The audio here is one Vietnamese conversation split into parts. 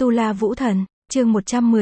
Tu La Vũ Thần, chương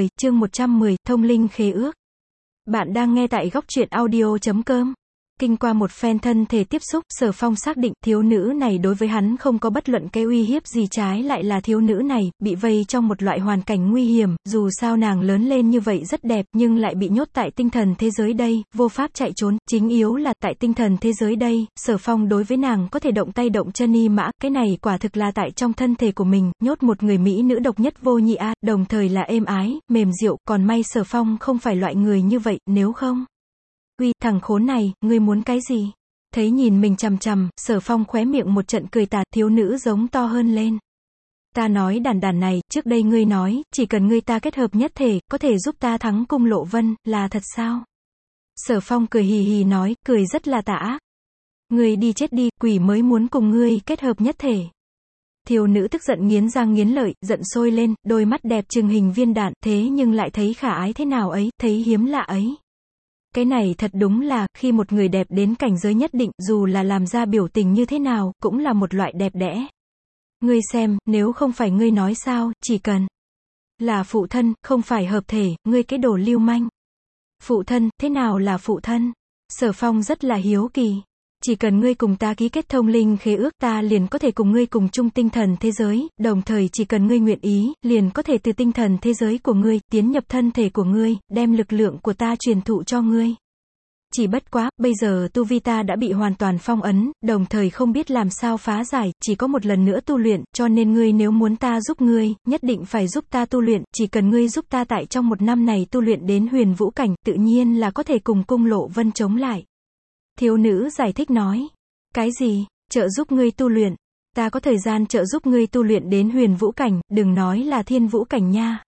110, thông linh khế ước. Bạn đang nghe tại góc truyện audio.com. Kinh qua một phen thân thể tiếp xúc, Sở Phong xác định thiếu nữ này đối với hắn không có bất luận cái uy hiếp gì, trái lại là thiếu nữ này bị vây trong một loại hoàn cảnh nguy hiểm, dù sao nàng lớn lên như vậy rất đẹp, nhưng lại bị nhốt tại tinh thần thế giới đây, vô pháp chạy trốn, chính yếu là tại tinh thần thế giới đây, Sở Phong đối với nàng có thể động tay động chân y mã, cái này quả thực là tại trong thân thể của mình, nhốt một người mỹ nữ độc nhất vô nhị a, đồng thời là êm ái, mềm dịu, còn may Sở Phong không phải loại người như vậy, nếu không. Uy, thằng khốn này, ngươi muốn cái gì? Thấy nhìn mình chằm chằm, Sở Phong khóe miệng một trận cười tà, thiếu nữ giống to hơn lên. Ta nói đàn này, trước đây ngươi nói, chỉ cần ngươi ta kết hợp nhất thể, có thể giúp ta thắng cung Lộ Vân, là thật sao? Sở Phong cười hì hì nói, cười rất là tà ác. Ngươi đi chết đi, quỷ mới muốn cùng ngươi kết hợp nhất thể. Thiếu nữ tức giận nghiến răng nghiến lợi, giận sôi lên, đôi mắt đẹp trừng hình viên đạn, thế nhưng lại thấy khả ái thế nào ấy, thấy hiếm lạ ấy. Cái này thật đúng là, khi một người đẹp đến cảnh giới nhất định, dù là làm ra biểu tình như thế nào, cũng là một loại đẹp đẽ. Ngươi xem, nếu không phải ngươi nói sao, chỉ cần là phụ thân, không phải hợp thể, ngươi cái đồ lưu manh. Phụ thân, thế nào là phụ thân? Sở Phong rất là hiếu kỳ. Chỉ cần ngươi cùng ta ký kết thông linh khế ước, ta liền có thể cùng ngươi cùng chung tinh thần thế giới, đồng thời chỉ cần ngươi nguyện ý, liền có thể từ tinh thần thế giới của ngươi, tiến nhập thân thể của ngươi, đem lực lượng của ta truyền thụ cho ngươi. Chỉ bất quá, bây giờ tu vi ta đã bị hoàn toàn phong ấn, đồng thời không biết làm sao phá giải, chỉ có một lần nữa tu luyện, cho nên ngươi nếu muốn ta giúp ngươi, nhất định phải giúp ta tu luyện, chỉ cần ngươi giúp ta tại trong một năm này tu luyện đến huyền vũ cảnh, tự nhiên là có thể cùng cung Lộ Vân chống lại. Thiếu nữ giải thích nói, cái gì, trợ giúp ngươi tu luyện, ta có thời gian trợ giúp ngươi tu luyện đến huyền vũ cảnh, đừng nói là thiên vũ cảnh nha.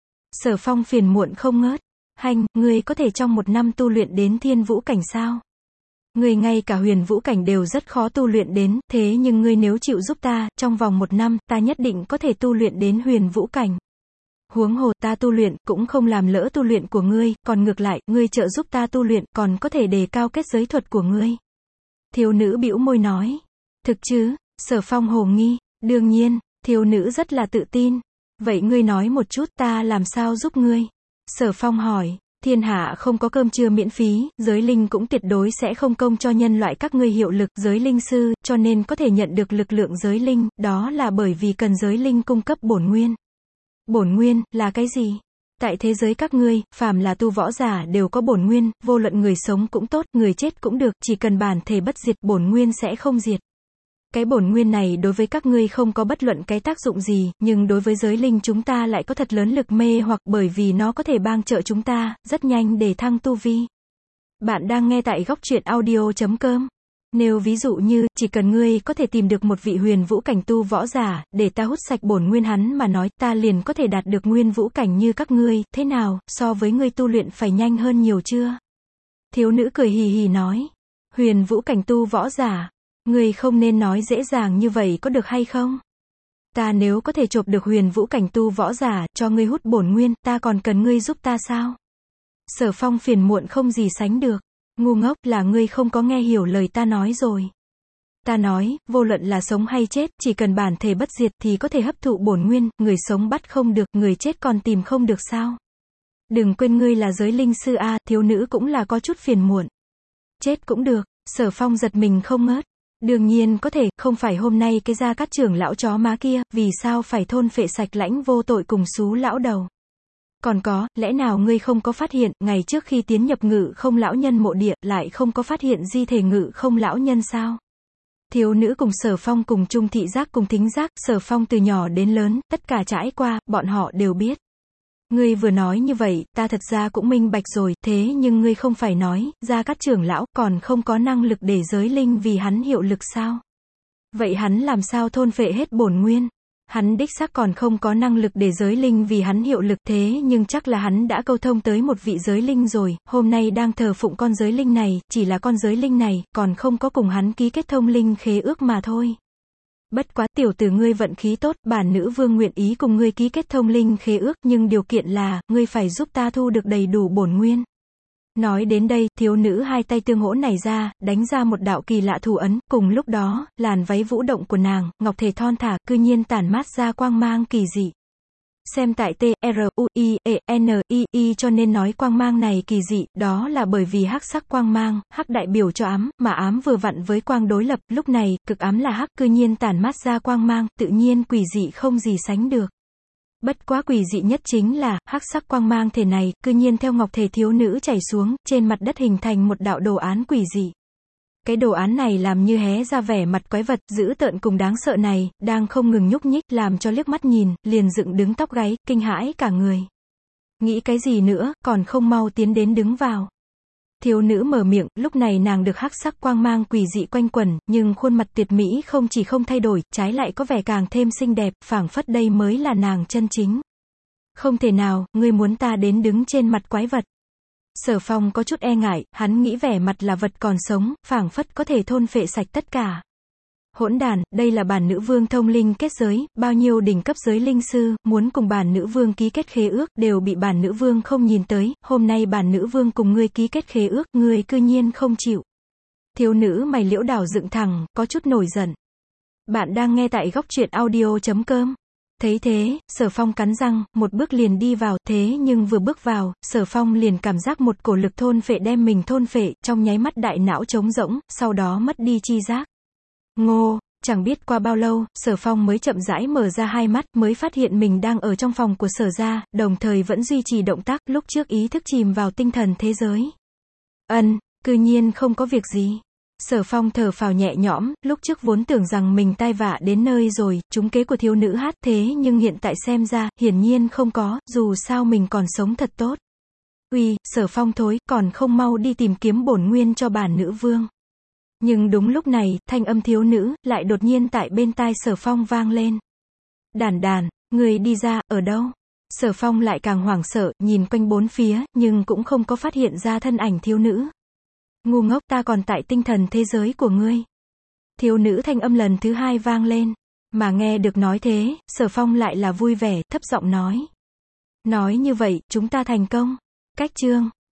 Sở Phong phiền muộn không ngớt, hành, ngươi có thể trong một năm tu luyện đến thiên vũ cảnh sao? Ngươi ngay cả huyền vũ cảnh đều rất khó tu luyện đến, thế nhưng ngươi nếu chịu giúp ta, trong vòng một năm, ta nhất định có thể tu luyện đến huyền vũ cảnh. Huống hồ ta tu luyện, cũng không làm lỡ tu luyện của ngươi, còn ngược lại, ngươi trợ giúp ta tu luyện, còn có thể đề cao kết giới thuật của ngươi. Thiếu nữ bĩu môi nói, thực chứ? Sở Phong hồ nghi, đương nhiên, thiếu nữ rất là tự tin. Vậy ngươi nói một chút, ta làm sao giúp ngươi? Sở Phong hỏi, thiên hạ không có cơm trưa miễn phí, giới linh cũng tuyệt đối sẽ không công cho nhân loại các ngươi hiệu lực giới linh sư, cho nên có thể nhận được lực lượng giới linh, đó là bởi vì cần giới linh cung cấp bổn nguyên. Bổn nguyên, là cái gì? Tại thế giới các ngươi, phàm là tu võ giả đều có bổn nguyên, vô luận người sống cũng tốt, người chết cũng được, chỉ cần bản thể bất diệt, bổn nguyên sẽ không diệt. Cái bổn nguyên này đối với các ngươi không có bất luận cái tác dụng gì, nhưng đối với giới linh chúng ta lại có thật lớn lực mê hoặc, bởi vì nó có thể bang trợ chúng ta, rất nhanh để thăng tu vi. Bạn đang nghe tại góc truyện audio.com. Nếu ví dụ như, chỉ cần ngươi có thể tìm được một vị huyền vũ cảnh tu võ giả, để ta hút sạch bổn nguyên hắn mà nói, ta liền có thể đạt được nguyên vũ cảnh như các ngươi, thế nào, so với ngươi tu luyện phải nhanh hơn nhiều chưa? Thiếu nữ cười hì hì nói, huyền vũ cảnh tu võ giả, ngươi không nên nói dễ dàng như vậy có được hay không? Ta nếu có thể chộp được huyền vũ cảnh tu võ giả, cho ngươi hút bổn nguyên, ta còn cần ngươi giúp ta sao? Sở Phong phiền muộn không gì sánh được. Ngu ngốc, là ngươi không có nghe hiểu lời ta nói rồi. Ta nói, vô luận là sống hay chết, chỉ cần bản thể bất diệt thì có thể hấp thụ bổn nguyên, người sống bắt không được, người chết còn tìm không được sao? Đừng quên ngươi là giới linh sư a, thiếu nữ cũng là có chút phiền muộn. Chết cũng được, Sở Phong giật mình không ngớt. Đương nhiên có thể, không phải hôm nay cái Gia Cát trưởng lão chó má kia, vì sao phải thôn phệ sạch lãnh vô tội cùng xú lão đầu? Còn có, lẽ nào ngươi không có phát hiện, ngày trước khi tiến nhập Ngự Không lão nhân mộ địa, lại không có phát hiện di thể Ngự Không lão nhân sao? Thiếu nữ cùng Sở Phong cùng chung thị giác cùng thính giác, Sở Phong từ nhỏ đến lớn, tất cả trải qua, bọn họ đều biết. Ngươi vừa nói như vậy, ta thật ra cũng minh bạch rồi, thế nhưng ngươi không phải nói, Gia Cát trưởng lão còn không có năng lực để giới linh vì hắn hiệu lực sao? Vậy hắn làm sao thôn phệ hết bổn nguyên? Hắn đích xác còn không có năng lực để giới linh vì hắn hiệu lực, thế nhưng chắc là hắn đã câu thông tới một vị giới linh rồi, hôm nay đang thờ phụng con giới linh này, chỉ là con giới linh này, còn không có cùng hắn ký kết thông linh khế ước mà thôi. Bất quá tiểu tử ngươi vận khí tốt, bản nữ vương nguyện ý cùng ngươi ký kết thông linh khế ước, nhưng điều kiện là, ngươi phải giúp ta thu được đầy đủ bổn nguyên. Nói đến đây, thiếu nữ hai tay tương hỗ nảy ra, đánh ra một đạo kỳ lạ thủ ấn, cùng lúc đó, làn váy vũ động của nàng, ngọc thể thon thả, cư nhiên tản mát ra quang mang kỳ dị. Xem tại TRUIENII cho nên nói quang mang này kỳ dị, đó là bởi vì hắc sắc quang mang, hắc đại biểu cho ám, mà ám vừa vặn với quang đối lập, lúc này, cực ám là hắc, cư nhiên tản mát ra quang mang, tự nhiên quỷ dị không gì sánh được. Bất quá quỷ dị nhất chính là, hắc sắc quang mang thể này, cư nhiên theo ngọc thể thiếu nữ chảy xuống, trên mặt đất hình thành một đạo đồ án quỷ dị. Cái đồ án này làm như hé ra vẻ mặt quái vật, dữ tợn cùng đáng sợ này, đang không ngừng nhúc nhích, làm cho liếc mắt nhìn, liền dựng đứng tóc gáy, kinh hãi cả người. Nghĩ cái gì nữa, còn không mau tiến đến đứng vào. Thiếu nữ mở miệng, lúc này nàng được hắc sắc quang mang quỷ dị quanh quẩn, nhưng khuôn mặt tuyệt mỹ không chỉ không thay đổi, trái lại có vẻ càng thêm xinh đẹp, phảng phất đây mới là nàng chân chính. Không thể nào, ngươi muốn ta đến đứng trên mặt quái vật. Sở Phong có chút e ngại, hắn nghĩ vẻ mặt là vật còn sống, phảng phất có thể thôn phệ sạch tất cả. Hỗn đàn, đây là bản nữ vương thông linh kết giới, bao nhiêu đỉnh cấp giới linh sư, muốn cùng bản nữ vương ký kết khế ước, đều bị bản nữ vương không nhìn tới, hôm nay bản nữ vương cùng ngươi ký kết khế ước, ngươi cư nhiên không chịu. Thiếu nữ mày liễu đảo dựng thẳng, có chút nổi giận. Bạn đang nghe tại góc truyện audio.com. Thấy thế, Sở Phong cắn răng, một bước liền đi vào, thế nhưng vừa bước vào, Sở Phong liền cảm giác một cổ lực thôn phệ đem mình thôn phệ, trong nháy mắt đại não trống rỗng, sau đó mất đi chi giác. Ngô, chẳng biết qua bao lâu, Sở Phong mới chậm rãi mở ra hai mắt, mới phát hiện mình đang ở trong phòng của Sở gia, đồng thời vẫn duy trì động tác, lúc trước ý thức chìm vào tinh thần thế giới. Cư nhiên không có việc gì. Sở Phong thở phào nhẹ nhõm, lúc trước vốn tưởng rằng mình tai vạ đến nơi rồi, trúng kế của thiếu nữ hát, thế nhưng hiện tại xem ra, hiển nhiên không có, dù sao mình còn sống thật tốt. Uy, Sở Phong thối, còn không mau đi tìm kiếm bổn nguyên cho bản nữ vương. Nhưng đúng lúc này, thanh âm thiếu nữ, lại đột nhiên tại bên tai Sở Phong vang lên. Đàn đàn, người đi ra, ở đâu? Sở Phong lại càng hoảng sợ, nhìn quanh bốn phía, nhưng cũng không có phát hiện ra thân ảnh thiếu nữ. Ngu ngốc, ta còn tại tinh thần thế giới của ngươi. Thiếu nữ thanh âm lần thứ hai vang lên. Mà nghe được nói thế, Sở Phong lại là vui vẻ, thấp giọng nói. Nói như vậy, chúng ta thành công. Cách chương